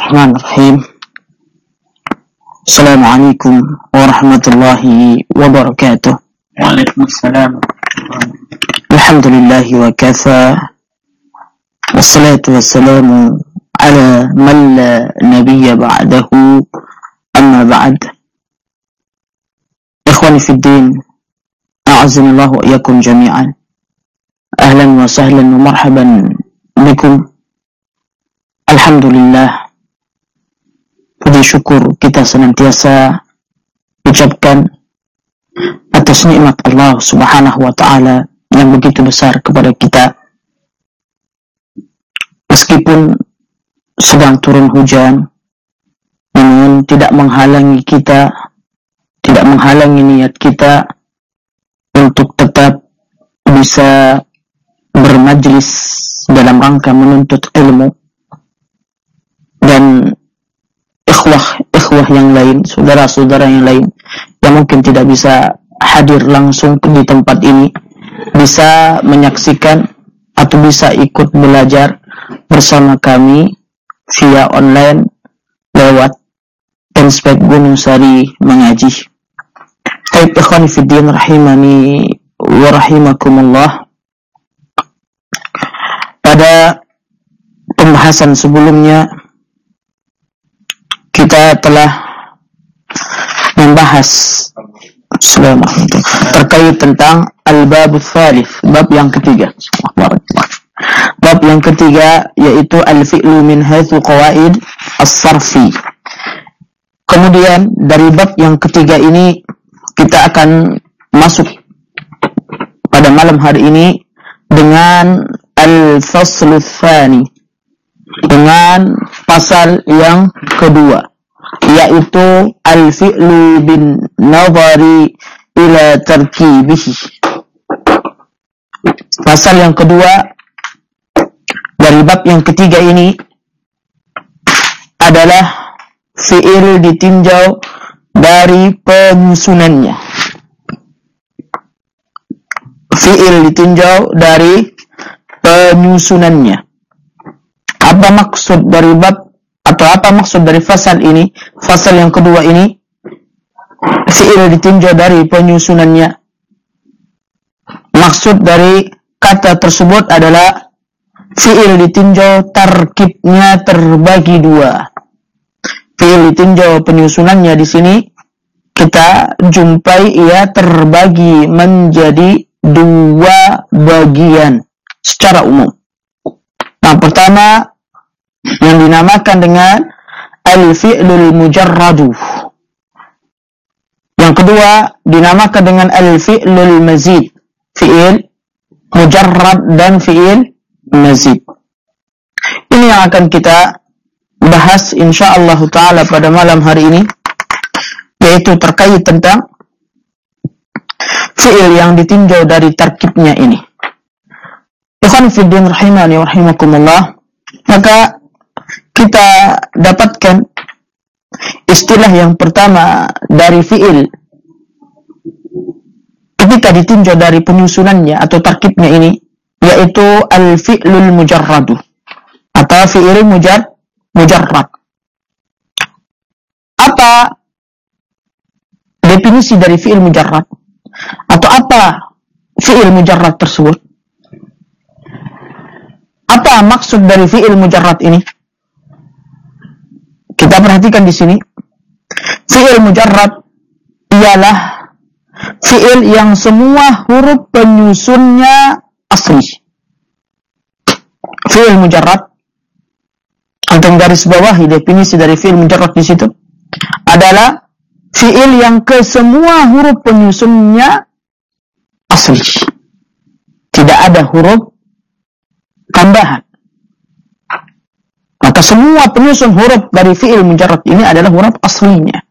Bismillahirrahmanirrahim. Assalamualaikum warahmatullahi wabarakatuh. Waalaikumsalam. Alhamdulillahi wa kafa. Wassalatu wassalamu ala man la nabiyya ba'dahu. Amma ba'd. Ikhwani fid din, a'azzanallahu wa iyyakum jami'an. Ahlan wa sahlan wa marhaban bikum. Alhamdulillah, puji syukur kita senantiasa ucapkan atas nikmat Allah Subhanahu wa taala yang begitu besar kepada kita. Meskipun sedang turun hujan, namun tidak menghalangi kita, tidak menghalangi niat kita untuk tetap bisa bermajlis dalam rangka menuntut ilmu. Dan ikhwah yang lain, saudara-saudara yang lain yang mungkin tidak bisa hadir langsung di tempat ini, bisa menyaksikan atau bisa ikut belajar bersama kami via online lewat Penspek Gunung Sari Mengaji. Baik ikhwan fiddin rahimani wa rahimakumullah. Pada pembahasan sebelumnya kita telah membahas terkait tentang al-bab ats-tsalits, bab yang ketiga. Bab yang ketiga yaitu al-fi'lu min haitsu qawaid as-sarfi. Kemudian dari bab yang ketiga ini kita akan masuk pada malam hari ini dengan al-faslu tsani, dengan pasal yang kedua, yaitu al-fi'lu bin nadhari ila tarkibihi. Pasal yang kedua dari bab yang ketiga ini adalah fi'il ditinjau dari penyusunannya. Fi'il ditinjau dari penyusunannya. Apa maksud dari bab atau apa maksud dari fasal ini? Fasal yang kedua ini, fi'il ditinjau dari penyusunannya. Maksud dari kata tersebut adalah fi'il ditinjau tarkibnya terbagi dua. Fi'il ditinjau penyusunannya di sini kita jumpai ia terbagi menjadi dua bagian secara umum. Yang pertama yang dinamakan dengan al-fi'lul mujarradu. Yang kedua dinamakan dengan al-fi'lul mazid. Fi'il mujarrad dan fi'il mazid. Ini yang akan kita bahas insyaallah taala pada malam hari ini, yaitu terkait tentang fi'il yang ditinjau dari tarkibnya ini. Ikhwan fiddin rahimani wa rahimakumullah. Maka kita dapatkan istilah yang pertama dari fi'il ketika ditinjau dari penyusunannya atau tarkibnya ini, yaitu al-fi'lul mujarradu atau fi'il mujarrad. Apa definisi dari fi'il mujarrad? Atau apa fi'il mujarrad tersebut? Apa maksud dari fi'il mujarrad ini? Kita perhatikan di sini. Fi'il mujarrad ialah fi'il yang semua huruf penyusunnya asli. Fi'il mujarrad, antum garis bawahi definisi dari fi'il mujarrad di situ, adalah fi'il yang kesemua huruf penyusunnya asli. Tidak ada huruf tambahan. Maka semua penyusun huruf dari fi'il mujarrad ini adalah huruf aslinya.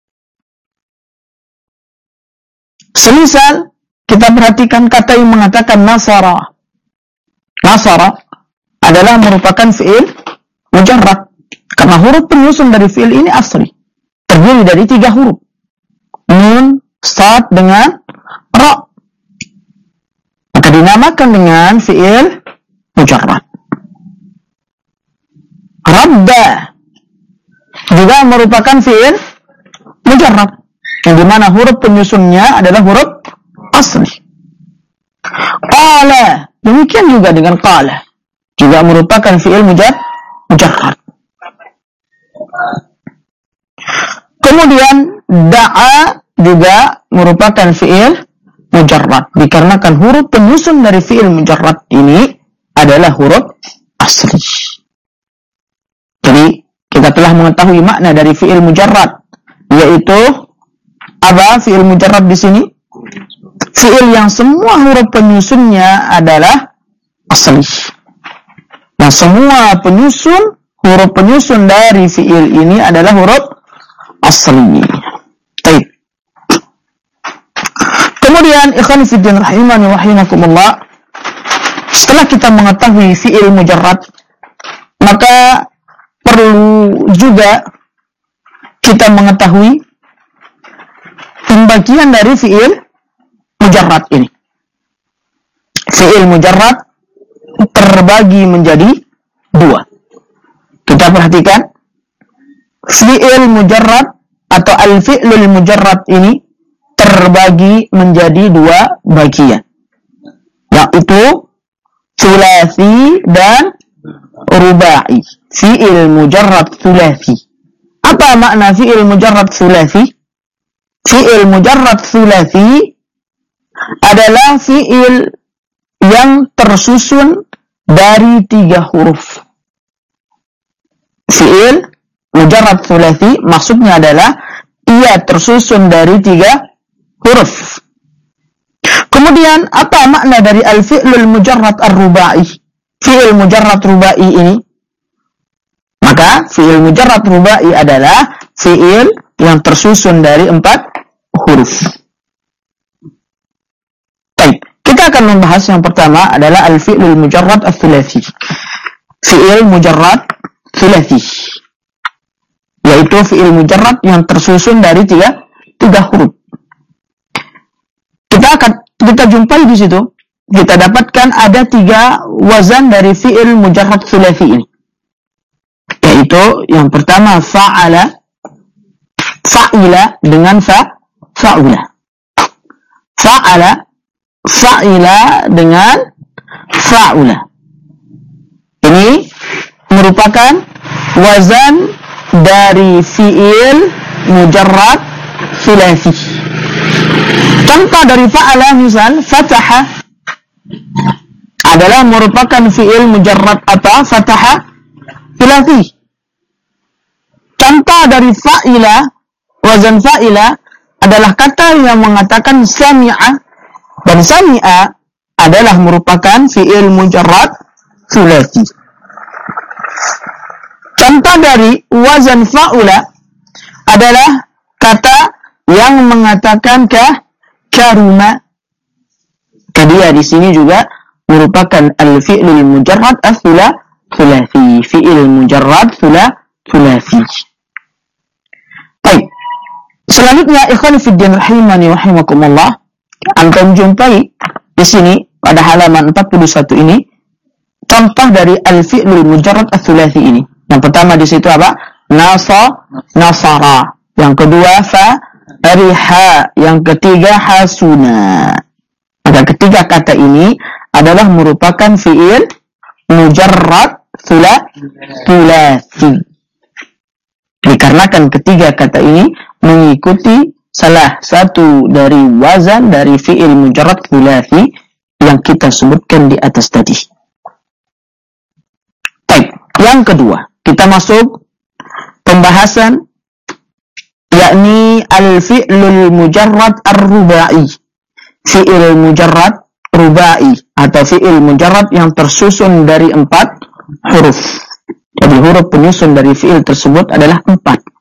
Semisal kita perhatikan kata yang mengatakan nasara. Nasara adalah merupakan fi'il mujarrad karena huruf penyusun dari fi'il ini asli. Terdiri dari 3 huruf. Nun, start dengan ra. Maka dinamakan dengan fi'il mujarrad. Radda juga merupakan fi'il mujarrad, yang dimana huruf penyusunnya adalah huruf asli. Qala, demikian juga dengan qala, juga merupakan fi'il mujarrad. Kemudian da'a juga merupakan fi'il mujarrad, dikarenakan huruf penyusun dari fi'il mujarrad ini adalah huruf asli. Jadi kita telah mengetahui makna dari fi'il mujarrad, yaitu apa fi'il mujarrad di sini? Fi'il yang semua huruf penyusunnya adalah asli. Nah, semua huruf penyusun dari fi'il ini adalah huruf asli. Baik. Kemudian ikhwan fillah rahimani wa rahimakumullah, setelah kita mengetahui fi'il mujarrad, maka perlu juga kita mengetahui pembagian dari fi'il mujarrad ini. Fi'il mujarrad terbagi menjadi dua. Kita perhatikan, fi'il mujarrad atau al-fi'lul mujarrad ini terbagi menjadi dua bagian, yaitu tsulasi dan rubai. Fi'il mujarrad tsulasi. Apa makna fi'il mujarrad tsulasi? Fi'il mujarrad tsulasi adalah fi'il yang tersusun dari 3 huruf. Fi'il mujarrad tsulasi maksudnya adalah ia tersusun dari 3 huruf. Kemudian apa makna dari al-fi'lul mujarrad ar-rubai? Fi'il mujarrad rubai ini, maka fi'il mujarrad rubai adalah fi'il yang tersusun dari 4 huruf. Baik, kita akan membahas yang pertama adalah al-fi'lul mujarrad ats-tsulasi. Fi'il mujarrad tsulasi, yaitu fi'il mujarrad yang tersusun dari 3 huruf. Kita jumpai di situ, kita dapatkan ada 3 wazan dari fi'il mujarrad tsulasi ini. Yaitu yang pertama fa'ala, fa'ila dengan fa'ula. Fa'ala, fa'ila dengan fa'ula. Ini merupakan wazan dari fi'il mujarrad tsulasi. Contoh dari fa'ala misal fataha adalah merupakan fi'il mujarrad apa? Fataha tsulasi. Contoh dari fa'ila, wazan fa'ila adalah kata yang mengatakan sami'a, dan sami'a adalah merupakan fi'il mujarrad tsulasi. Contoh dari wazan fa'ula adalah kata yang mengatakan karuma. Dia di sini juga merupakan al-fi'lul mujarrad ats-tsulasi, fi'il mujarrad tsulasi. Baik. Selanjutnya ikhwan fillah rahimani wa rahimakumullah, antum jumpai di sini pada halaman 41 ini contoh dari al-fi'lul mujarrad ats-tsulasi ini. Yang pertama di situ apa? Nasara. Yang kedua fariha. Yang ketiga hasuna. Maka ketiga kata ini adalah merupakan fi'il mujarrad tsulasi. Dikarenakan ketiga kata ini mengikuti salah satu dari wazan dari fi'il mujarrad tsulasi yang kita sebutkan di atas tadi. Baik, yang kedua, kita masuk pembahasan yakni al-fi'lul mujarrad ar-rubai. Fi'il mujarrad rubai atau fi'il mujarrad yang tersusun dari 4 huruf. Jadi huruf penyusun dari fi'il tersebut adalah 4.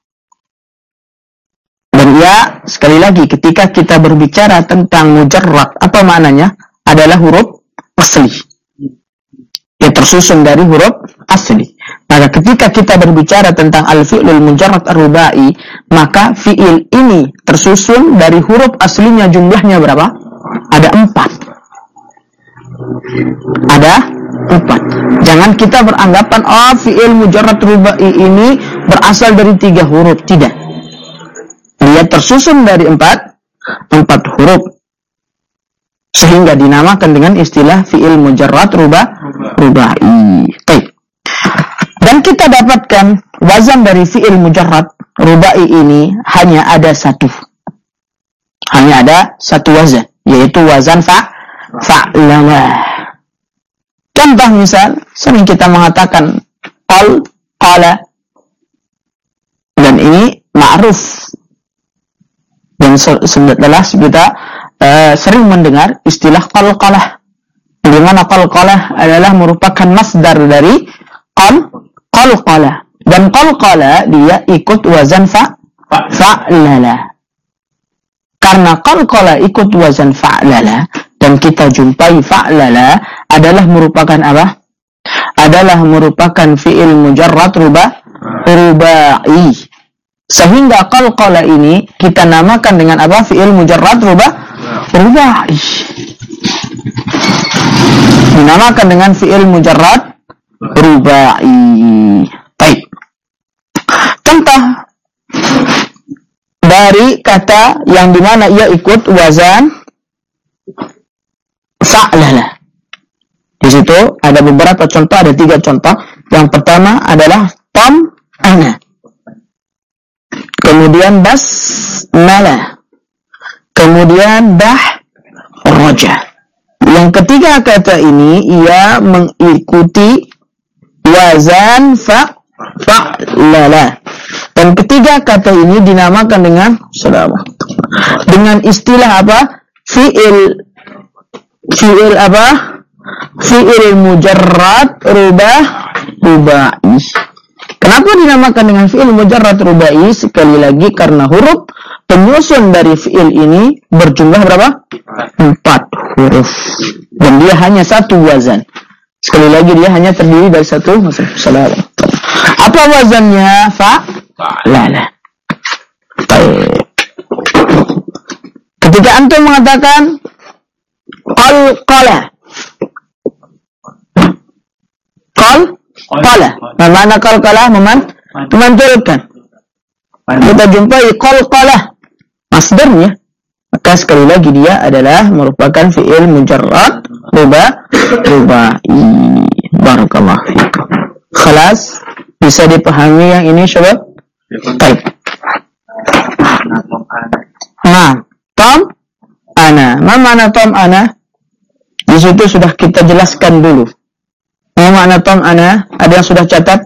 Dan ya, sekali lagi ketika kita berbicara tentang mujarrad, apa maknanya? Adalah huruf asli. Yang tersusun dari huruf asli. Maka ketika kita berbicara tentang al-fi'lul mujarrad ar-rubai, maka fi'il ini tersusun dari huruf aslinya, jumlahnya berapa? Ada 4. Ada 4. Jangan kita beranggapan fi'il mujarrad rubai ini berasal dari 3 huruf. Tidak. Dia tersusun dari 4 huruf. Sehingga dinamakan dengan istilah fi'il mujarrad rubai. Baik. Dan kita dapatkan wazan dari fi'il mujarrad rubai ini hanya ada 1. Hanya ada 1 wazan, yaitu wazan fa'lala. Contoh misal, sering kita mengatakan qala, dan ini ma'ruf. Dan setelah kita sering mendengar istilah qalqalah, di mana qalqalah adalah merupakan masdar dari qalqalah, dan qalqalah dia ikut wazan fa'lala. Karena qalqalah ikut wazan fa'lala dan kita jumpai fa'lala adalah merupakan apa? Adalah merupakan fi'il mujarrad rubai. Sehingga qalqalah ini kita namakan dengan apa? Fi'il mujarrad rubai. Dinamakan dengan fi'il mujarrad rubai. Baik. Contoh dari kata yang dimana ia ikut wazan fa'lala. Di situ ada beberapa contoh, ada 3 contoh. Yang pertama adalah tam'ana, kemudian basmala, kemudian roja. Yang ketiga kata ini ia mengikuti wazan fa'lala. Dan ketiga kata ini dinamakan dengan istilah apa? Fi'il apa? Fi'il mujarrad rubai. Kenapa dinamakan dengan fi'il mujarrad rubai? Sekali lagi karena huruf penyusun dari fi'il ini berjumlah berapa? 4 huruf. Dan dia hanya 1 wazan. Sekali lagi dia hanya terdiri dari 1 salah. Apa wazannya? Fa'lala. Ketika antum mengatakan qalqala, mana qalqala? Memanjulkan. Kita jumpai qalqala masdarnya. Maka sekali lagi dia adalah merupakan fi'il mujarrad rubai. Barakallahu fikum. Khalas, bisa dipahami yang ini syabab? Baik. Nah, tam'ana. Apa makna tam'ana? Di situ sudah kita jelaskan dulu. Apa makna tam'ana? Ada yang sudah catat?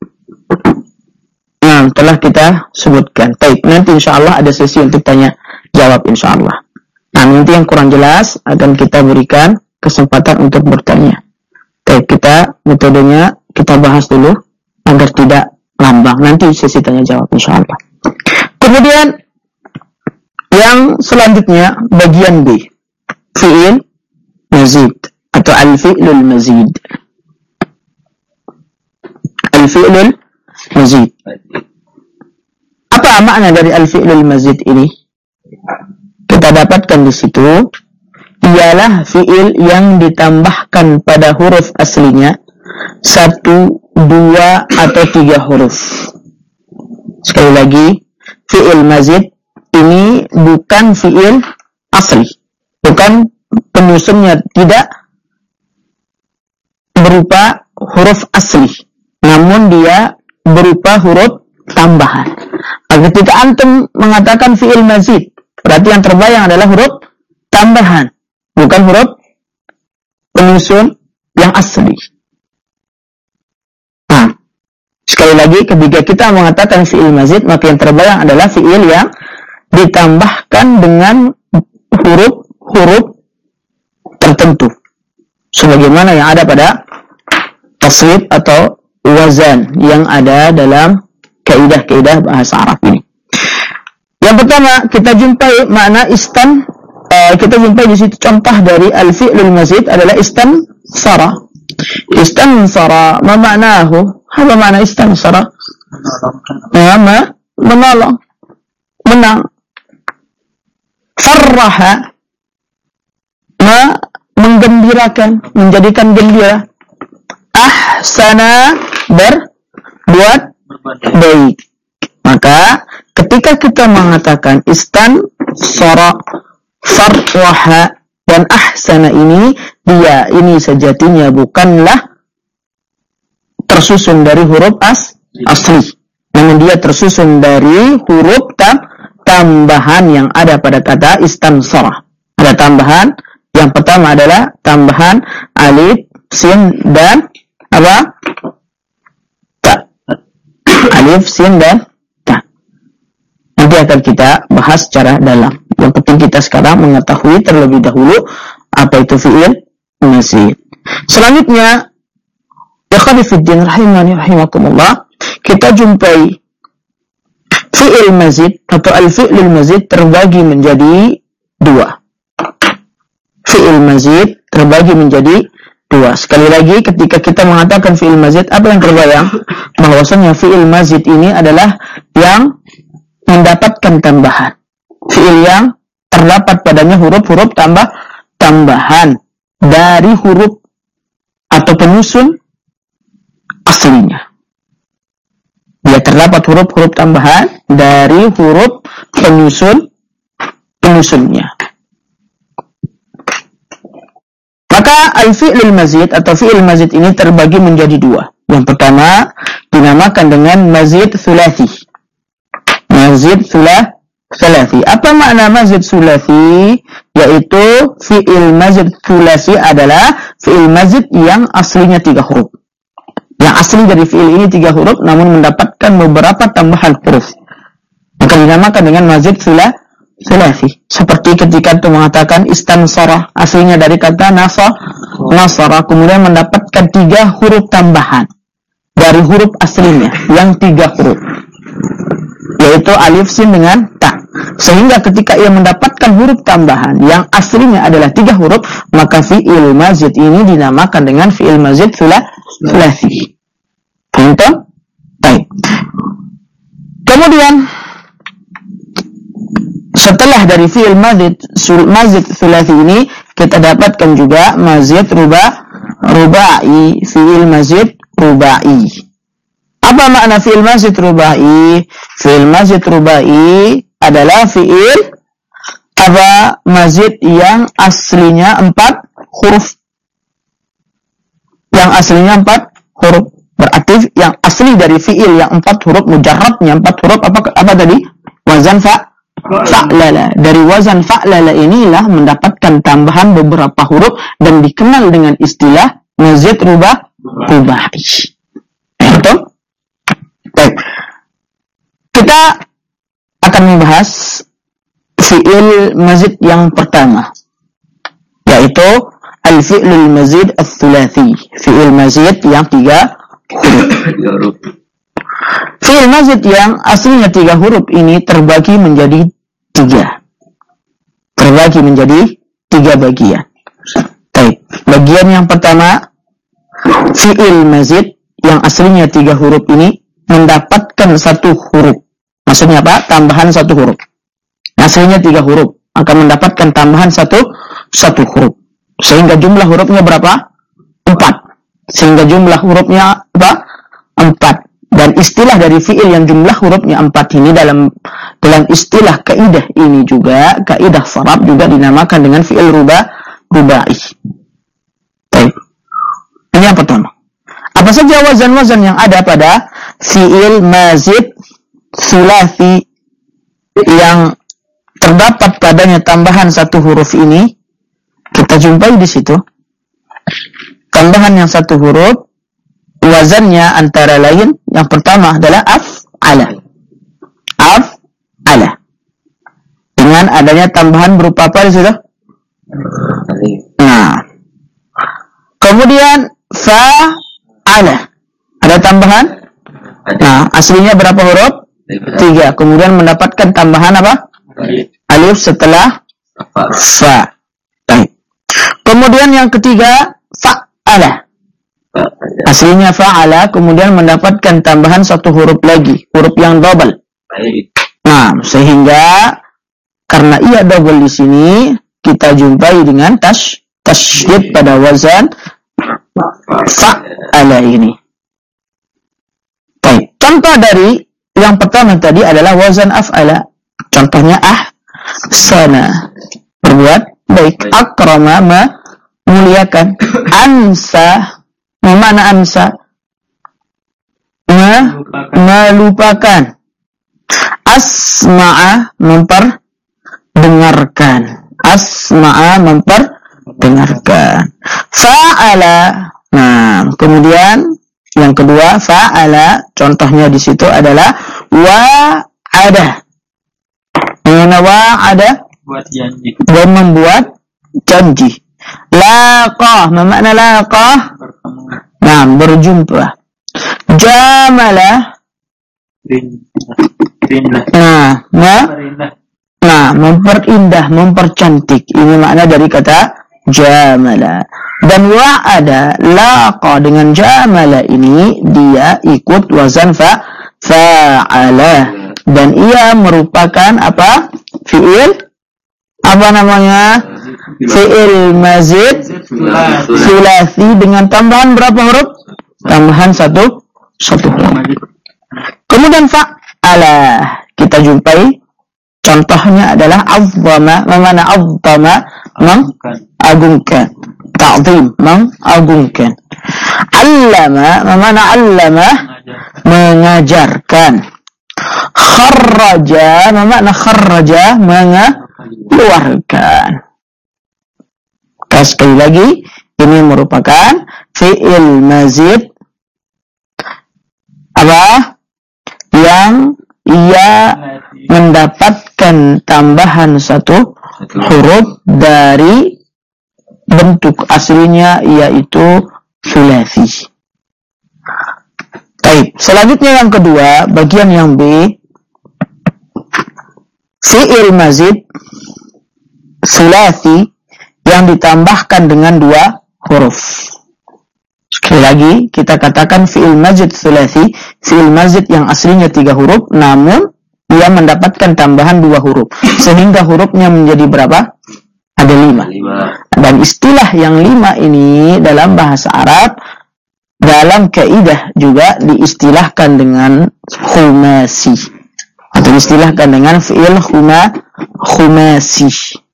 Nah, telah kita sebutkan. Baik, nanti insyaallah ada sesi untuk tanya jawab insyaallah. Nah, nanti yang kurang jelas akan kita berikan kesempatan untuk bertanya. Baik, kita metodenya kita bahas dulu agar tidak lambang. Nanti sesi tanya jawab insyaallah. Kemudian yang selanjutnya bagian B, fi'il mazid atau al-fi'lul mazid. Al-fi'lul mazid. Apa makna dari al-fi'lul mazid ini? Kita dapatkan di situ ialah fi'il yang ditambahkan pada huruf aslinya 1, 2 atau 3 huruf. Sekali lagi, fi'il mazid ini bukan fi'il asli, bukan penyusunnya tidak berupa huruf asli, namun dia berupa huruf tambahan. Ketika antum mengatakan fi'il mazid, berarti yang terbayang adalah huruf tambahan, bukan huruf penyusun yang asli. Nah, sekali lagi ketika kita mengatakan fi'il mazid, maka yang terbayang adalah fi'il yang ditambahkan dengan huruf-huruf tertentu, sebagaimana yang ada pada tasrif atau wazan yang ada dalam kaidah-kaidah bahasa Arab ini. Yang pertama kita jumpai makna kita jumpai di situ contoh dari al-fi'lul mazid adalah istansara. Istansara, ma ma'nahu? Apa makna istansara? Menolong, menang. Farraha, menggembirakan, menjadikan gembira. Ahsana, berbuat baik. Maka ketika kita mengatakan istansara, farwaha, dan ahsana ini sejatinya bukanlah tersusun dari huruf asli, namun dia tersusun dari huruf tambahan yang ada pada kata istansara. Ada tambahan, yang pertama adalah tambahan alif, sin, dan apa? Ta. Alif, sin, dan ta. Nanti akan kita bahas secara dalam. Yang penting kita sekarang mengetahui terlebih dahulu apa itu fi'il mazid. Selanjutnya, ikhwani fiddin rahimani rahimakumullah, kita jumpai fi'il mazid atau al-fi'lul mazid terbagi menjadi dua. Fi'il mazid terbagi menjadi dua. Sekali lagi, ketika kita mengatakan fi'il mazid, apa yang terbayang? Bahwasanya fi'il mazid ini adalah yang mendapatkan tambahan. Fi'il yang terdapat padanya huruf-huruf tambahan dari huruf atau penyusun aslinya. Dia terdapat huruf-huruf tambahan dari huruf penyusunnya. Maka al-fi'lul mazid atau fi'il mazid ini terbagi menjadi dua. Yang pertama dinamakan dengan mazid thulathi. Mazid thulathi. Apa makna mazid thulathi? Yaitu fi'il mazid thulathi adalah fi'il mazid yang aslinya 3 huruf. Yang asli dari fi'il ini 3 huruf namun mendapatkan beberapa tambahan huruf. Maka dinamakan dengan mazid thulathi. Seperti ketika itu mengatakan istansara, aslinya dari kata nasara, kemudian mendapatkan 3 huruf tambahan dari huruf aslinya yang 3 huruf, yaitu alif, sin, dengan ta. Sehingga ketika ia mendapatkan huruf tambahan yang aslinya adalah 3 huruf, maka fi'il mazid ini dinamakan dengan fi'il mazid thulathi. Contoh? Baik. Kemudian setelah dari fi'il mazid thulathi ini, kita dapatkan juga mazid rubai, fi'il mazid rubai. Apa makna fi'il mazid rubai? Fi'il mazid rubai adalah fi'il mazid yang aslinya 4 huruf. Yang aslinya 4 huruf. Berarti yang asli dari fi'il yang 4 huruf, mujarradnya 4 huruf, apa tadi? Wazan fa'lala. Dari wazan fa'lala inilah mendapatkan tambahan beberapa huruf dan dikenal dengan istilah mazid rubai. Betul? Baik. Kita akan membahas fi'il mazid yang pertama, yaitu al-fi'lul mazid ats-tsulathi. Fi'il mazid yang 3 huruf. Fi'il mazid yang aslinya 3 huruf ini terbagi menjadi 3. Terbagi menjadi 3 bagian. Baik. Bagian yang pertama, fi'il mazid yang aslinya 3 huruf ini mendapatkan 1 huruf. Maksudnya apa? Tambahan 1 huruf. Aslinya 3 huruf, akan mendapatkan tambahan 1 huruf. Sehingga jumlah hurufnya berapa? 4. Sehingga jumlah hurufnya apa? 4. Dan istilah dari fi'il yang jumlah hurufnya 4 ini dalam istilah kaidah ini juga, kaidah sharaf juga dinamakan dengan fi'il rubai. Baik. Ini yang pertama. Apa saja wazan-wazan yang ada pada fi'il mazid thulathi yang terdapat padanya tambahan 1 huruf ini? Kita jumpai di situ. Tambahan yang 1 huruf, wazannya antara lain, yang pertama adalah af'ala. Dengan adanya tambahan berupa apa di situ? Nah. Kemudian fa'ala. Ada tambahan? Nah, aslinya berapa huruf? 3. Kemudian mendapatkan tambahan apa? Alif setelah fa. Baik. Kemudian yang ketiga, fa'ala. Aslinya fa'ala, kemudian mendapatkan tambahan 1 huruf lagi, huruf yang double. Nah, sehingga karena ia double di sini, kita jumpai dengan tasydid pada wazan fa'ala ini. Baik, contoh dari yang pertama tadi adalah wazan af'ala. Contohnya ahsana, berbuat baik. Akrama, memuliakan. Ansa, mana ansa? Melupakan. Asma'a, memperdengarkan. Asma'a, memperdengarkan. Fa'ala. Nah, kemudian yang kedua fa'ala, contohnya di situ adalah wa'ada. Mana wa'ada? Buat janji. Dan membuat janji. Laqah, makna laqah? Bertemu. Nah, berjumpa. Jamala. Rindah. Nah, memperindah, mempercantik. Ini makna dari kata jamala. Dan wa'ada, laqa dengan jamala ini dia ikut wazan fa'ala. Dan ia merupakan apa? Fi'il apa namanya? Fi'il mazid sulasi dengan tambahan berapa huruf? Tambahan satu huruf. Kemudian fa'ala kita jumpai contohnya adalah azzama. Mana azzama? Mengagungkan. Ta'zim, mengagungkan. Allama, mana allama? Mengajarkan. Kharraja, mana kharraja? Mengeluarkan. Sekali lagi, ini merupakan fi'il mazid apa? Yang ia mendapatkan tambahan satu huruf dari bentuk aslinya yaitu sulasi. Baik, selanjutnya yang kedua, bagian yang B, fi'il mazid sulasi yang ditambahkan dengan dua huruf. Sekali lagi kita katakan fi'il mazid sulasi, fi'il mazid yang aslinya 3 huruf, namun ia mendapatkan tambahan 2 huruf, sehingga hurufnya menjadi berapa? Ada 5. Dan istilah yang 5 ini dalam bahasa Arab, dalam kaidah juga diistilahkan dengan khumasi, atau diistilahkan dengan fi'il khumasi.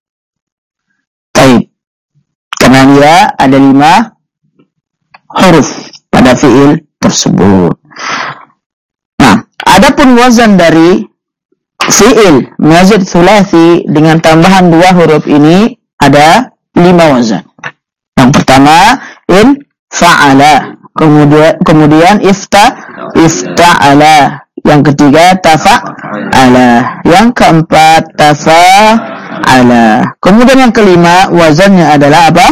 Baik, karena dia ada 5 huruf pada fi'il tersebut. Nah, adapun wazan dari fi'il mazid sulasi dengan tambahan 2 huruf ini ada 5 wazan. Yang pertama in fa'ala, kemudian ifta'ala, yang ketiga tafa'ala, yang keempat tafa'ala, kemudian yang kelima wazannya adalah apa?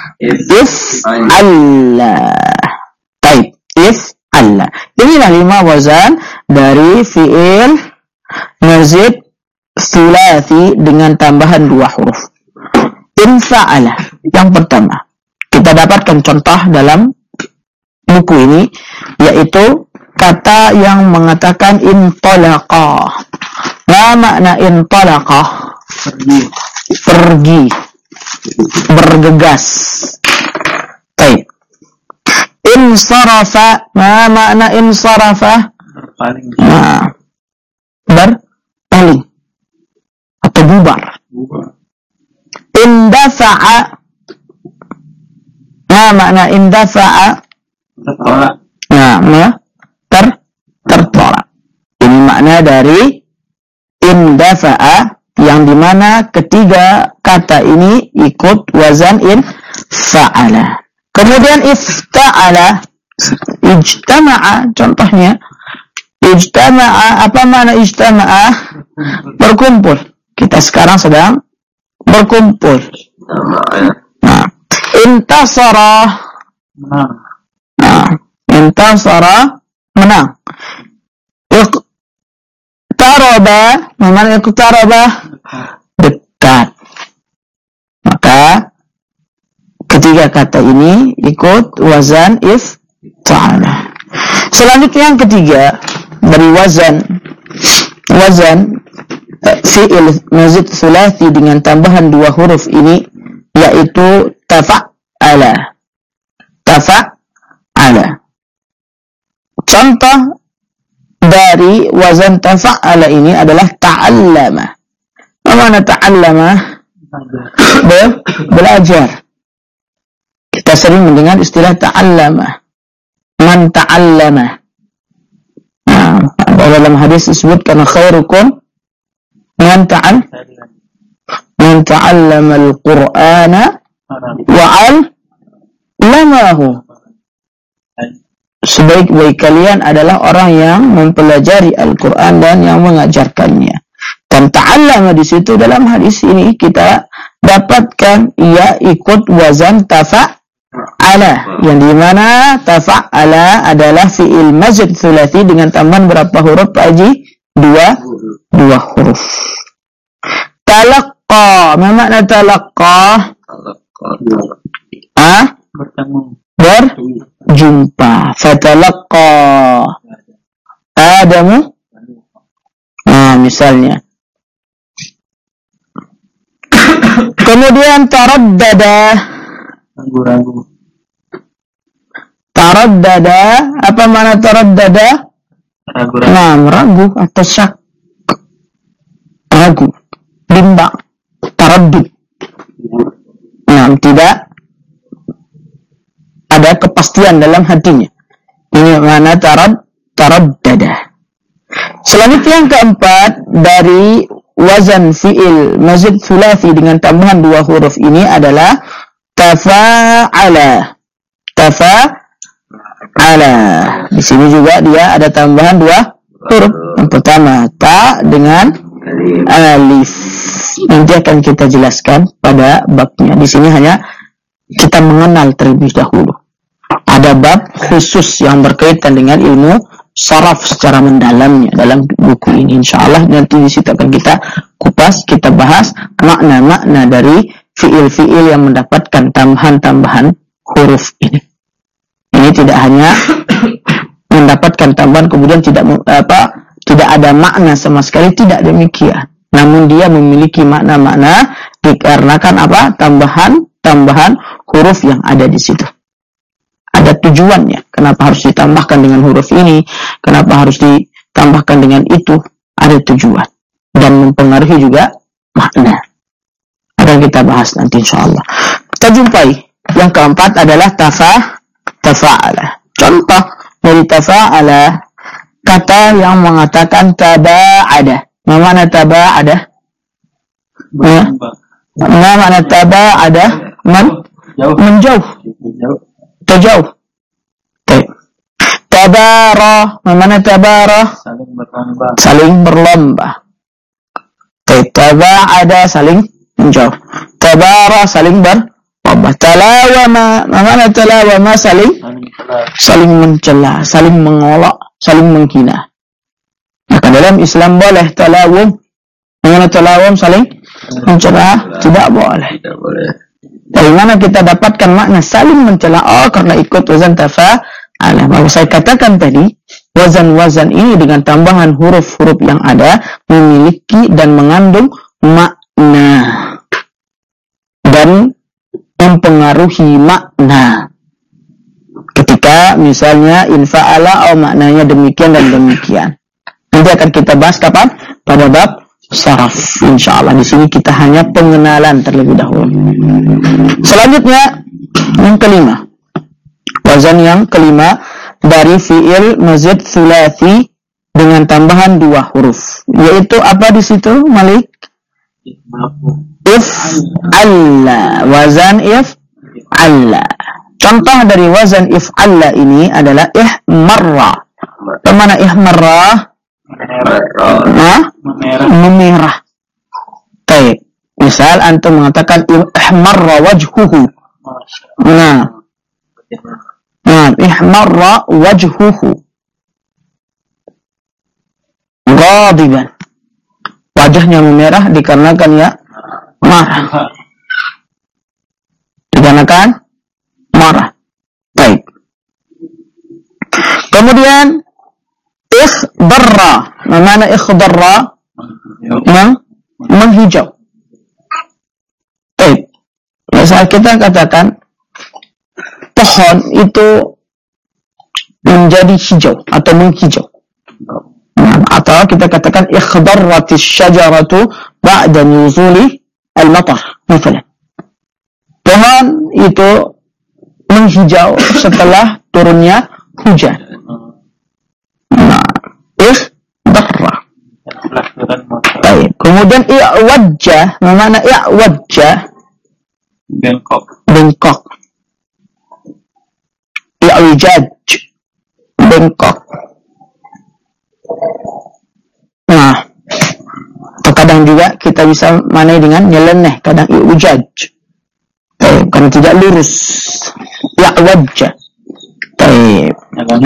If'alla. Baik, if'alla. Inilah 5 wazan dari fi'il mazid sulasi dengan tambahan 2 huruf. Infa'ala yang pertama, kita dapatkan contoh dalam buku ini, yaitu kata yang mengatakan intalaqa. Ma makna intalaqa? Pergi, bergegas. Baik. Insarafa, ma makna insarafa? Berpaling. Nah, berpaling atau bubar. Indafa'a, ma makna indafa'a? Tertolak. Nah, tertolak. Ini makna dari indafa'a, yang dimana ketiga kata ini ikut wazan fa'ala. Kemudian ifta'ala, ijtama'a, contohnya ijtama'a, apa makna ijtama'a? Berkumpul. Kita sekarang sedang berkumpul. Nah, intasara, intasara, menang. Iqtaraba, mana iqtaraba? Dekat. Maka ketiga kata ini ikut wazan ifta'ala. Selanjutnya yang ketiga dari wazan fi'il mazid sulasi dengan tambahan 2 huruf ini yaitu tafa'ala. Tafa'ala. Contoh dari wazan tafa'ala ini adalah ta'allama. Apa makna ta'allama? Belajar. Kita sering mendengar istilah ta'allama. Man ta'allama. Nah, dalam hadis disebutkan khairukum man ta'allama al-Qur'ana wa 'allamahu. Sebaik-baik kalian adalah orang yang mempelajari Al-Quran dan yang mengajarkannya. Dan ta'allama di situ dalam hadis ini kita dapatkan ia ikut wazan tafa'ala, yang dimana tafa'ala adalah fi'il mazid thulathi dengan tambahan berapa huruf Pak Haji? Dua huruf. Talaqqa, apa makna talaqqa? Berjumpa. Fatalaqqa Adamu. Nah, misalnya. Kemudian taraddada. Ragu-ragu. Taraddada, apa makna taraddada? Ragu-ragu. Nah, ragu atau syak. Ragu. Bimbang. Taraddud. Nah, tidak ada kepastian dalam hatinya. Ini mana taraddada. Selanjutnya yang keempat dari wazan fi'il mazid thulathi dengan tambahan dua huruf ini adalah tafa'ala. Tafa'ala. Di sini juga dia ada tambahan dua huruf. Yang pertama ta dengan alif. Nanti akan kita jelaskan pada babnya. Di sini hanya kita mengenal terlebih dahulu. Ada bab khusus yang berkaitan dengan ilmu saraf secara mendalamnya dalam buku ini. InsyaAllah nanti di situ akan kita kupas, kita bahas makna-makna dari fiil-fiil yang mendapatkan tambahan-tambahan huruf ini. Ini tidak hanya mendapatkan tambahan kemudian tidak ada makna sama sekali, tidak demikian. Namun dia memiliki makna-makna dikarenakan apa? Tambahan huruf yang ada di situ. Ada tujuannya. Kenapa harus ditambahkan dengan huruf ini? Kenapa harus ditambahkan dengan itu? Ada tujuan. Dan mempengaruhi juga makna. Akan kita bahas nanti insyaAllah. Kita jumpai. Yang keempat adalah tafa'ala. Contoh dari tafa'ala, kata yang mengatakan taba'ada. Mana taba'ada? Mana taba'ada? Menjauh. Terjauh. Tabara, mana tabara? Saling berlomba. Taba'ada saling menjauh. Tabara saling berlomba. Talawama, mana talawama saling mencela, saling mengolok, saling menghina. Maka dalam Islam boleh talawum. Mana talawum saling mencela? Tidak boleh. Dari mana kita dapatkan makna saling mencela? Oh, karena ikut wazan tafa'ala. Maka saya katakan tadi, wazan-wazan ini dengan tambahan huruf-huruf yang ada memiliki dan mengandung makna dan mempengaruhi makna. Ketika misalnya infa'ala, oh maknanya demikian dan demikian. Nanti akan kita bahas kapan? Pada bab saraf. InsyaAllah di sini kita hanya pengenalan terlebih dahulu. Selanjutnya yang kelima. Wazan yang kelima dari fi'il mazid thulathi dengan tambahan dua huruf. Yaitu apa di situ, Malik? If'alla. Wazan if'alla. Contoh dari wazan if'alla ini adalah ihmarra. Bagaimana ihmarra? Memerah. Baik. Misal antum mengatakan ihmarra wajhuhu. Nah, ihmarra wajhuhu. Ghadiban. Wajahnya memerah dikarenakan ya marah. Dikarenakan marah. Baik. Kemudian ikhdarra. Mana ikhdarra? Menghijau. Baik. Saat kita katakan pohon itu menjadi hijau atau menghijau, atau kita katakan ikhdarratis syajaratu ba'da nuzuli al-matar, misalnya pohon itu menghijau setelah turunnya hujan. Nah, ikhdarra. Baik. Kemudian i'wajja, mana i'wajja? Bengkok. I'wijaj, bengkok. Nah, terkadang juga kita bisa manai dengan nyeleneh, kadang i'wijaj. Karena tidak lurus. I'wajja. Baik.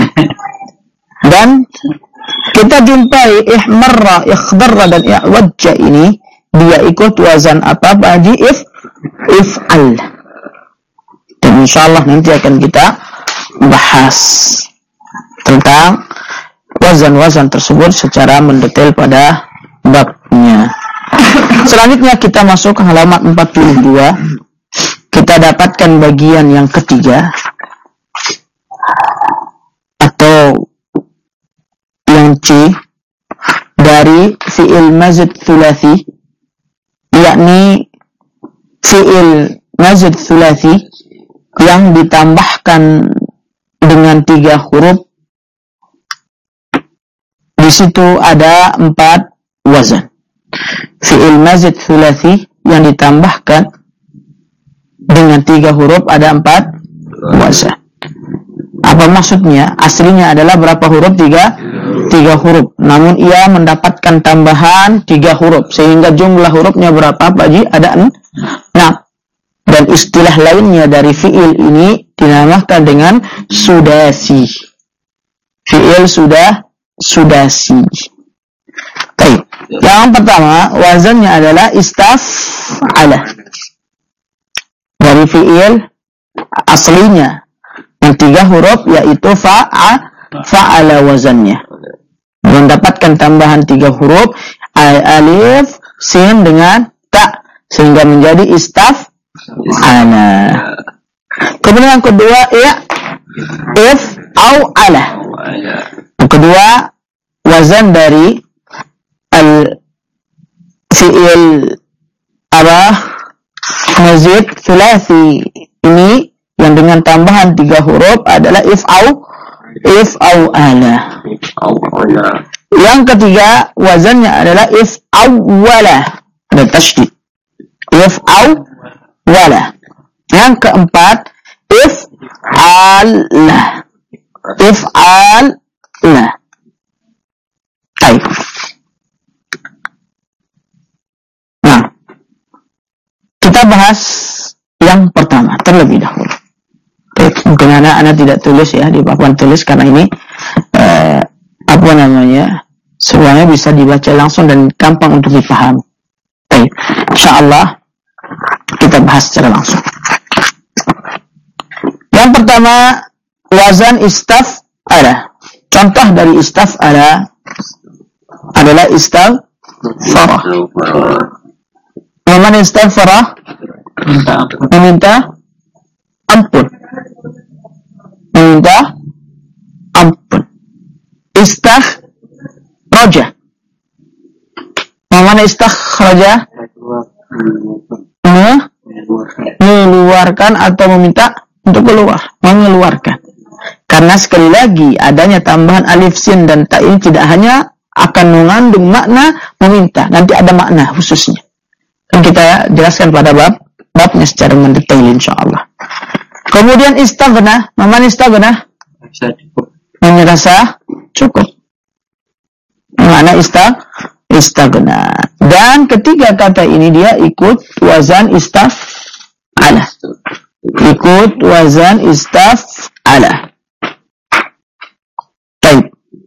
Dan kita jumpai ihmarra, ikhdarra dan i'wajja ini dia ikut wazan apa Haji? If'al. Dan insyaallah nanti akan kita bahas tentang wazan-wazan tersebut secara mendetail pada babnya. Selanjutnya kita masuk ke halaman 42. Kita dapatkan bagian yang ketiga atau yang C dari fi'il mazid thulathi, yakni fi'il mazid thulathi yang ditambahkan dengan 3 huruf. Di situ ada 4 wazan. Fi'il mazid thulathi yang ditambahkan dengan 3 huruf ada 4 wazan. Apa maksudnya? Aslinya adalah berapa huruf? 3 huruf. Namun ia mendapatkan tambahan 3 huruf. Sehingga jumlah hurufnya berapa Pak Haji? Ada 6. Dan istilah lainnya dari fi'il ini dinamakan dengan sudasi. Fi'il sudasi. Baik. Yang pertama, wazannya adalah istaf'ala. Dari fi'il aslinya yang 3 huruf yaitu fa'ala wazannya. Mendapatkan tambahan 3 huruf alif, sin dengan ta sehingga menjadi istaf'ala. Kemudian yang kedua if'ala. Yang kedua wazan dari fi'il mazid thulathi ini yang dengan tambahan 3 huruf adalah if'ala. Yang ketiga wazannya adalah if'awwala. Ada tasydid. If'awwala. Yang keempat if'ala. Baik. Nah, kita bahas yang pertama terlebih dahulu. Mungkin anak tidak tulis ya di papan tulis karena ini semuanya bisa dibaca langsung dan gampang untuk dipahami. Baik, insyaallah kita bahas secara langsung. Yang pertama wazan istaf'ala. Contoh dari istaf'ala adalah istaghfarah. Bagaimana istaghfarah? Meminta ampun. Istakhraja. Bagaimana istakhraja? Mengeluarkan atau meminta untuk keluar, mengeluarkan. Karena sekali lagi adanya tambahan alif sin dan ta ini tidak hanya akan mengandung makna meminta, nanti ada makna khususnya. Dan kita jelaskan pada babnya secara mendetail insyaallah. Kemudian istaghna, mana istaghna? Merasa cukup. Mana istaghna. Dan ketiga kata ini dia ikut wazan istaf'ala. Ikut wazan istaf'ala. Baik.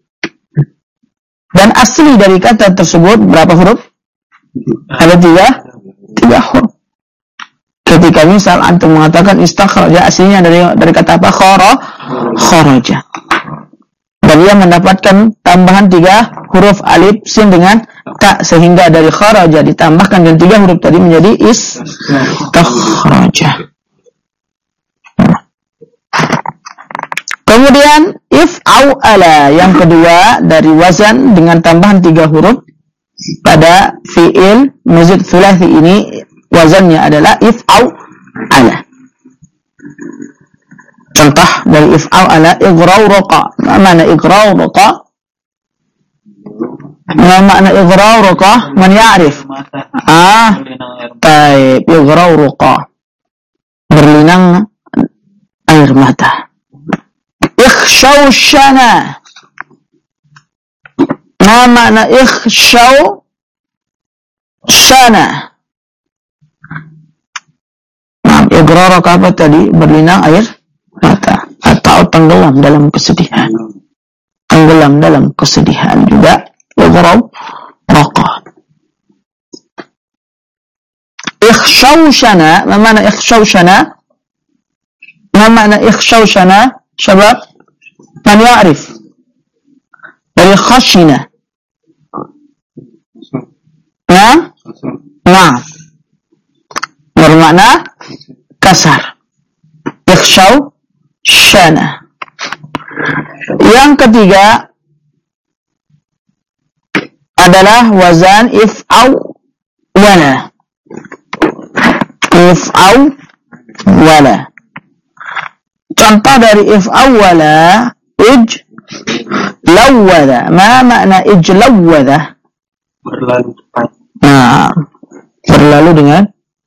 Dan asli dari kata tersebut berapa huruf? Ada 3 huruf. Ketika misal antum mengatakan istakhraja, aslinya dari kata apa? Kharaja. Dan dia mendapatkan tambahan 3 huruf alif sin dengan ta, sehingga dari kharaja ditambahkan dengan 3 huruf tadi menjadi istakhraja. Kemudian if'ala yang kedua dari wazan dengan tambahan 3 huruf pada fi'il mazid thulathi ini, wazannya adalah if'ala. Contoh dari if'ala, ighrawraqa. Ma makna ighrawraqa? Ma makna ighrawraqa? Man ya'rif? Baik, ighrawraqa, berlinang air mata. Ikhshawshana. Ma makna ikhshawshana? Nah, ighrawraqa apa tadi? Berlinang air mata atau tenggelam dalam kesedihan. Tenggelam dalam kesedihan juga ighrawraqa. Ikhshawshana, ma makna ikhshawshana? Ma makna ikhshawshana? Syabab, man ya'rif? Dari khashina. Ya? Nah, bermakna kasar. Ikhshawshana. Yang ketiga adalah wazan if'awala. If'awala. Contoh dari if'awala, ijlawwadha. Ma makna ijlawwadha? Berlalu cepat. Nah, berlalu dengan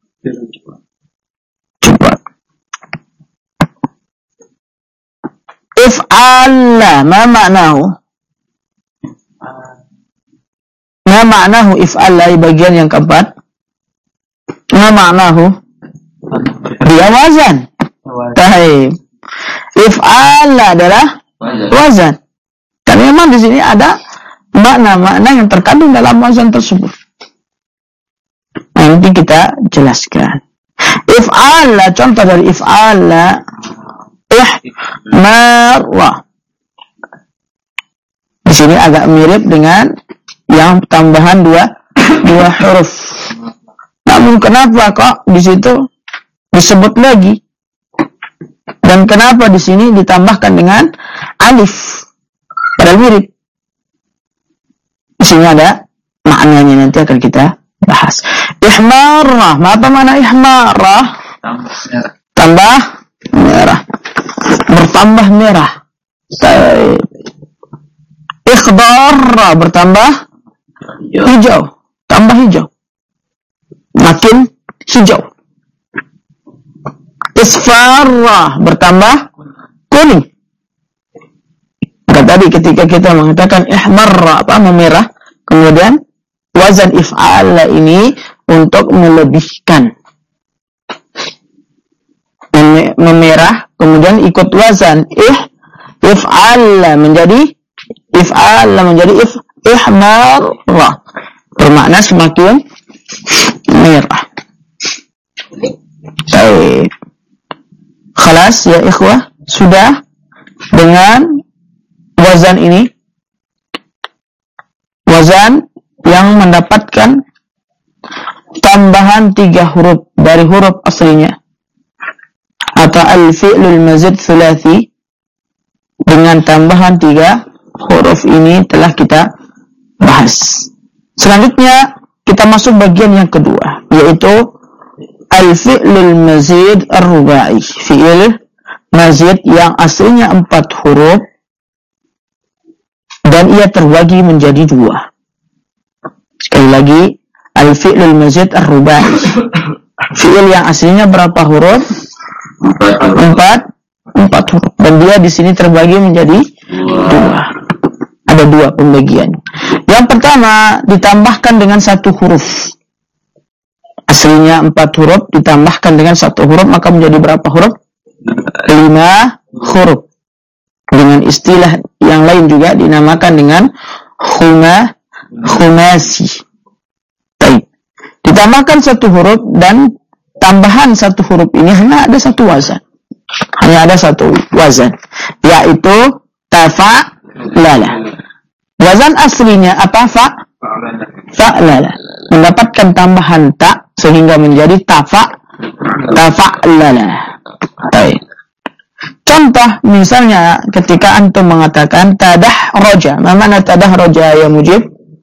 cepat. If'ala, ma maknahu? Ma maknahu if'ala, bagian yang keempat. Ma maknahu? Dia wazan. Baik. If'ala adalah wazan. Dan memang di sini ada makna-makna yang terkandung dalam wazan tersebut. Nanti kita jelaskan. If'ala, contoh dari if'ala, ihmarra. Di sini agak mirip dengan yang tambahan dua huruf. Namun kenapa kok di situ disebut lagi? Dan kenapa di sini ditambahkan dengan alif? Padahal mirip. Di sini ada maknanya, nanti akan kita bahas. Ihmarrah, apa makna ihmarrah? Tambah merah. Bertambah merah. Ikhdarra, bertambah hijau. Tambah hijau. Makin hijau. Isfarra, bertambah kuning. Maka tadi ketika kita mengatakan ihmarra, apa memerah, kemudian wazan if'ala ini untuk melebihkan. Memerah, kemudian ikut wazan if'ala menjadi ihmarra, bermakna semakin merah. Baik. Khalas ya ikhwah, sudah dengan wazan ini, wazan yang mendapatkan tambahan 3 huruf dari huruf aslinya atau al-fi'lul mazid thulathi, dengan tambahan 3 huruf ini telah kita bahas. Selanjutnya kita masuk bagian yang kedua, yaitu al-fi'lul mazid ar-rubai, fi'il mazid yang aslinya 4 huruf dan ia terbagi menjadi 2. Sekali lagi, al-fi'lul mazid ar-rubai, fi'il yang aslinya berapa huruf? 4 huruf, dan dia di sini terbagi menjadi 2. Ada 2 pembagian. Yang pertama ditambahkan dengan 1 huruf. Aslinya 4 huruf ditambahkan dengan 1 huruf, maka menjadi berapa huruf? 5 huruf. Dengan istilah yang lain juga dinamakan dengan khumasi. Baik. Ditambahkan 1 huruf dan tambahan 1 huruf ini hanya ada 1 wazan. Hanya ada 1 wazan, yaitu tafa'lala. Wazan aslinya apa? fa'lala. Mendapatkan tambahan ta sehingga menjadi tafa'lala. Baik. Contoh misalnya ketika antum mengatakan tadahraja. Ma makna tadahraja ya Mujib?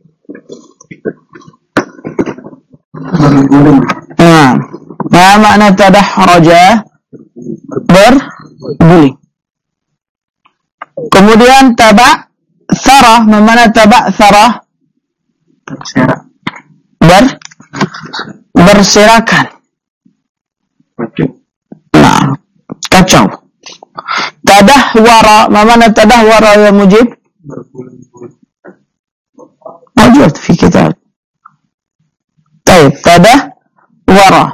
Nah, ma makna tadahraja? Berguling. Kemudian taba'thara. Ma makna taba'thara? Berserakan. Nah, kacau. Tadahwara, mana tadahwara ya Mujib? Mujib fi kitab. Baik, tadahwara.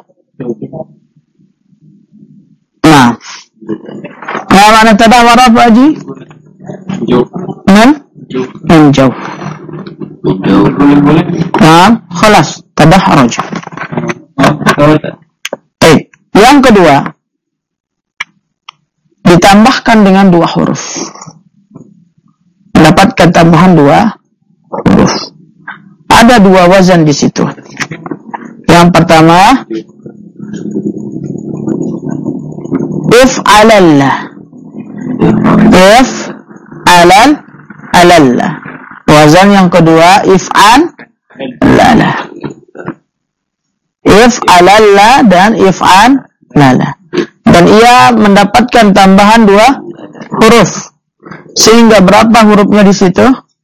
Nah, mana tadahwara Pak Haji? Menjauh. Nah, khalas, tadahharaj. Baik, yang kedua ditambahkan dengan 2 huruf. Mendapatkan tambahan 2 huruf. Ada 2 wazan di situ. Yang pertama if'alalla. If'alalla. Wazan yang kedua if'alalla. If'alalla dan if'alalla. Dan ia mendapatkan tambahan 2 huruf. Sehingga berapa hurufnya di situ?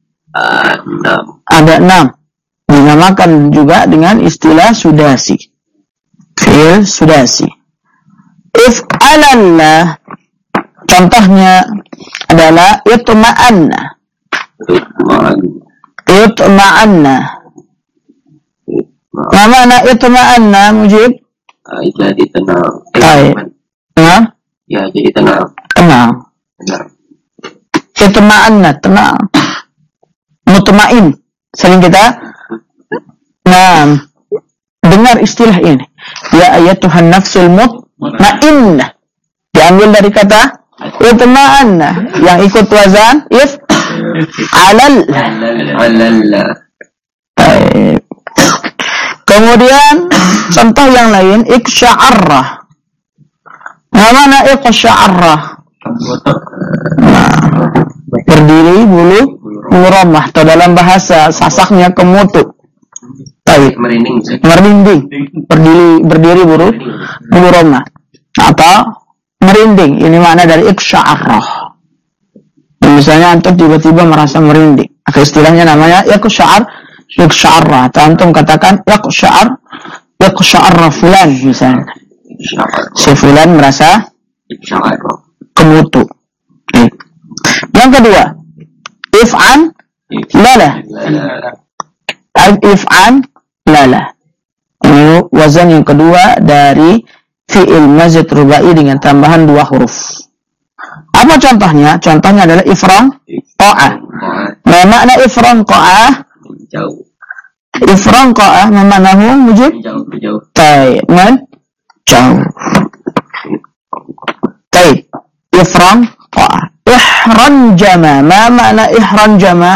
Ada 6. Dinamakan juga dengan istilah sudasi. Fi'il sudasi. If'alalla. Contohnya adalah itma'anna. Itma'anna. Ma makna itma'anna Mujib? Jadi tenang. Nah? Ya, jadi tenang. Tenang. Itma'anna, tenang. Mutmain. Sering kita dengar istilah ini. Ya ayyatuhan nafsul mutmainnah. Diambil dari kata itma'anna yang ikut wazan if'alalla. Baik. Kemudian contoh yang lain iksya'arrah. Mana iqsya'arrah? Berdiri bulu ramah atau dalam bahasa sasaknya kemutu. Baik. Merinding. Berdiri bulu ramah atau merinding. Ini makna dari iqsya'arrah. Misalnya antum tiba-tiba merasa merinding. Maka istilahnya namanya iqsya'arrah. Atau antum katakan iqsya'arrah fulan misalnya. Si fulan merasa kemutu. Yang kedua, if'an lala. If'an lala. Ini wazan yang kedua dari fi'il mazid rubai dengan tambahan 2 huruf. Apa contohnya? Contohnya adalah ifran qa'ah. Ma makna ifran qa'ah? Ifran qa'ah ma maknahu Mujib? Baik, jauh. Baik, ifran qa'ah. Ihran jama. Ma makna ihran jama?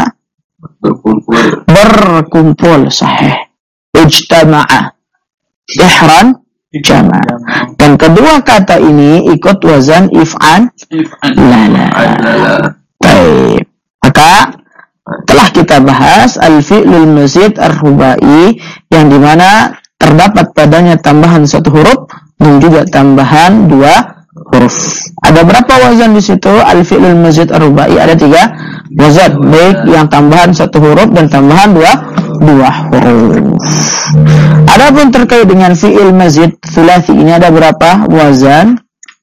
Berkumpul. Sahih. Ijtama'a. Ihran jama. Dan kedua kata ini ikut wazan if'an lala. Baik. Maka telah kita bahas al-fi'lul mazid ar-rubai yang dimana terdapat padanya tambahan 1 huruf dan juga tambahan 2 huruf. Ada berapa wazan di situ? Al-fi'lul mazid ar-rubai ada 3 wazan, baik yang tambahan 1 huruf dan tambahan 2 huruf. Adapun terkait dengan fi'il mazid tsulasi ini ada berapa wazan?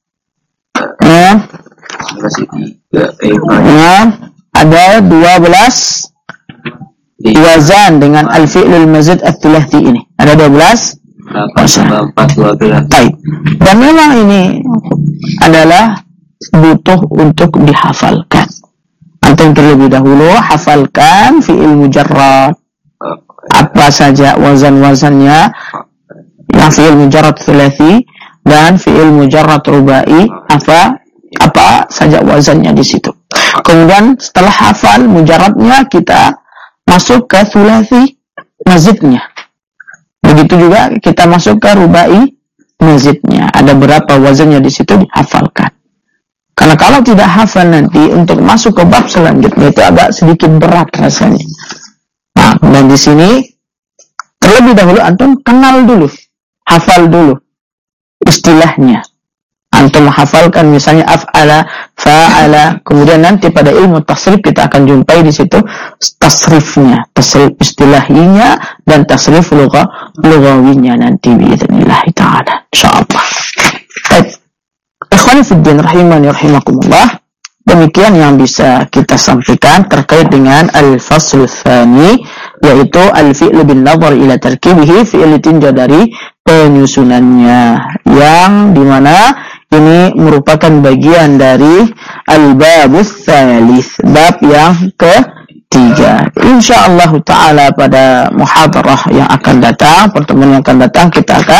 Ada 12 wazan dengan al-fi'lul mazid ats-tsulasi ini. Ada 12 wazan. Baik. Dan memang ini adalah butuh untuk dihafalkan. Antum terlebih dahulu hafalkan fi'il mujarrad. Apa saja wazan-wazannya yang fi'il mujarrad tsulasi dan fi'il mujarrad rubai, apa saja wazannya di situ. Kemudian setelah hafal mujarradnya kita masuk ke tsulasi. mazidnya. Begitu juga kita masuk ke rubai mazidnya. Ada berapa wazannya di situ dihafalkan. Karena kalau tidak hafal nanti untuk masuk ke bab selanjutnya itu agak sedikit berat rasanya. Nah, dan di sini terlebih dahulu antum kenal dulu, hafal dulu istilahnya. Antum hafalkan misalnya af'ala, fa'ala, kemudian nanti pada ilmu tasrif kita akan jumpai di situ tasrifnya, tasrif istilahinya dan tasrif lughawinya nanti biidznillah taala insyaallah. Baik. Ikhwani fid din rahimani rahimakumullah. Demikian yang bisa kita sampaikan terkait dengan al-fasl tsani, yaitu al-fi'l bin nazar ila tarkibihi, fi'l tinjau dari penyusunannya, yang dimana ini merupakan bagian dari al-babus tsalits, bab yang ketiga. Insyaallah taala pada muhadarah yang akan datang, pertemuan yang akan datang, kita akan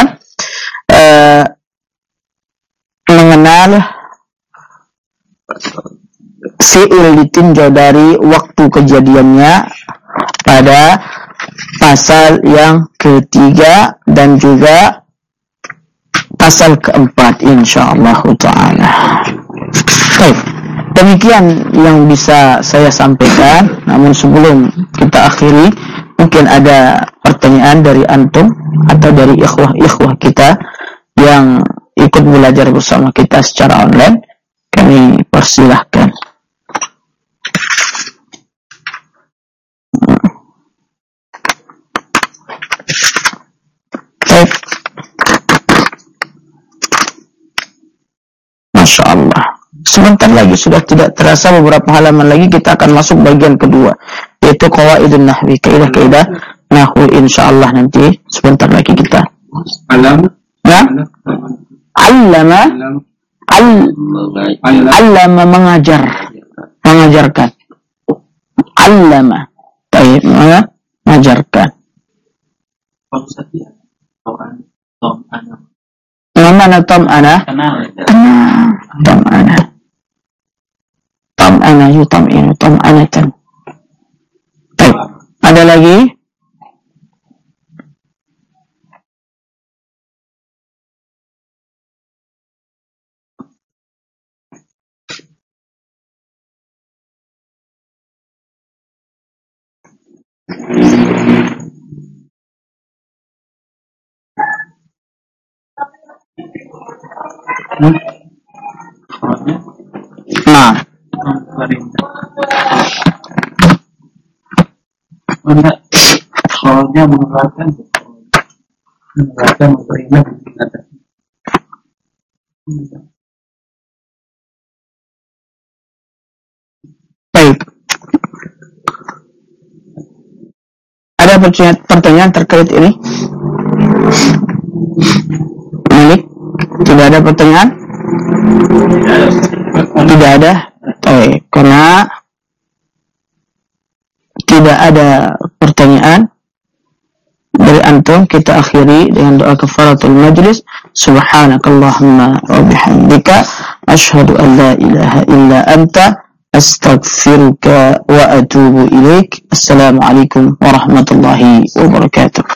mengenal fi'il ditinjau dari waktu kejadiannya pada pasal yang ketiga dan juga pasal keempat insyaallah taala. Baik, demikian yang bisa saya sampaikan. Namun sebelum kita akhiri, mungkin ada pertanyaan dari antum atau dari ikhwah kita yang ikut belajar bersama kita secara online. Kami persilahkan. Baik. Masya Allah. Sebentar lagi, sudah tidak terasa beberapa halaman lagi kita akan masuk bagian kedua, yaitu qawaidun nahwi, kaidah-kaidah nahwu. Insyaallah nanti sebentar lagi kita. Allama mengajarkan. Allama. Baik, mengajarkan. Mana tam'ana? Tam'ana. Tam'ana yutam'inu tam'anatan. Baik, ada lagi? Nah, soalnya mengeluarkan memberinya. baik. Ada pertanyaan terkait ini? Malik? Tidak ada pertanyaan? Tidak ada. Karena tidak ada pertanyaan dari antum, kita akhiri dengan doa kafaratul majlis. Subhanakallahumma wa bihamdika asyhadu an la ilaha illa anta astaghfiruka wa atubu ilaik. Assalamualaikum warahmatullahi wabarakatuh.